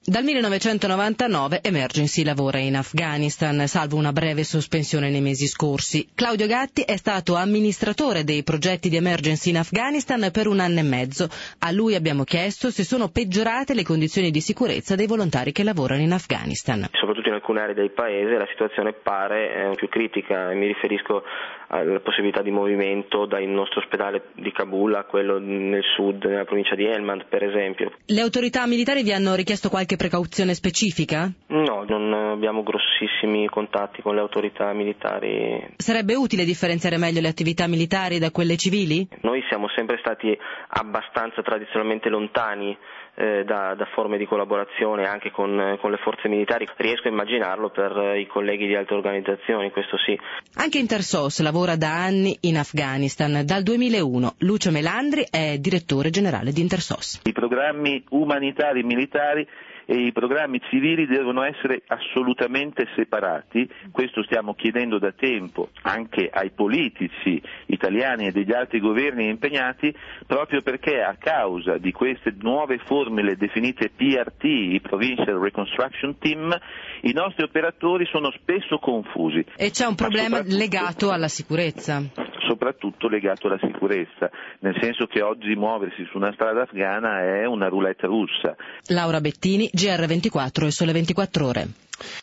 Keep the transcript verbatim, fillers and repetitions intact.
Dal millenovecentonovantanove Emergency lavora in Afghanistan, salvo una breve sospensione nei mesi scorsi. Claudio Gatti è stato amministratore dei progetti di Emergency in Afghanistan per un anno e mezzo. A lui abbiamo chiesto se sono peggiorate le condizioni di sicurezza dei volontari che lavorano in Afghanistan. Soprattutto in alcune aree del paese la situazione pare eh, più critica. Mi riferisco alla possibilità di movimento dal nostro ospedale di Kabul a quello nel sud, nella provincia di Helmand per esempio. Le autorità militari vi hanno richiesto qualche precauzione specifica? No, non abbiamo grossissimi contatti con le autorità militari. Sarebbe utile differenziare meglio le attività militari da quelle civili? Noi siamo sempre stati abbastanza tradizionalmente lontani eh, da, da forme di collaborazione anche con, con le forze militari. Riesco a immaginarlo per i colleghi di altre organizzazioni, questo sì. Anche Intersos lavora da anni in Afghanistan, dal duemilauno. Lucio Melandri è direttore generale di Intersos. I programmi umanitari militari e i programmi civili devono essere assolutamente separati. Questo stiamo chiedendo da tempo anche ai politici italiani e degli altri governi impegnati, proprio perché a causa di queste nuove formule definite P R T, i Provincial Reconstruction Team, i nostri operatori sono spesso confusi. E c'è un problema legato alla sicurezza? Soprattutto legato alla sicurezza, nel senso che oggi muoversi su una strada afghana è una roulette russa. Laura Bettini, G R ventiquattro e Sole ventiquattro Ore.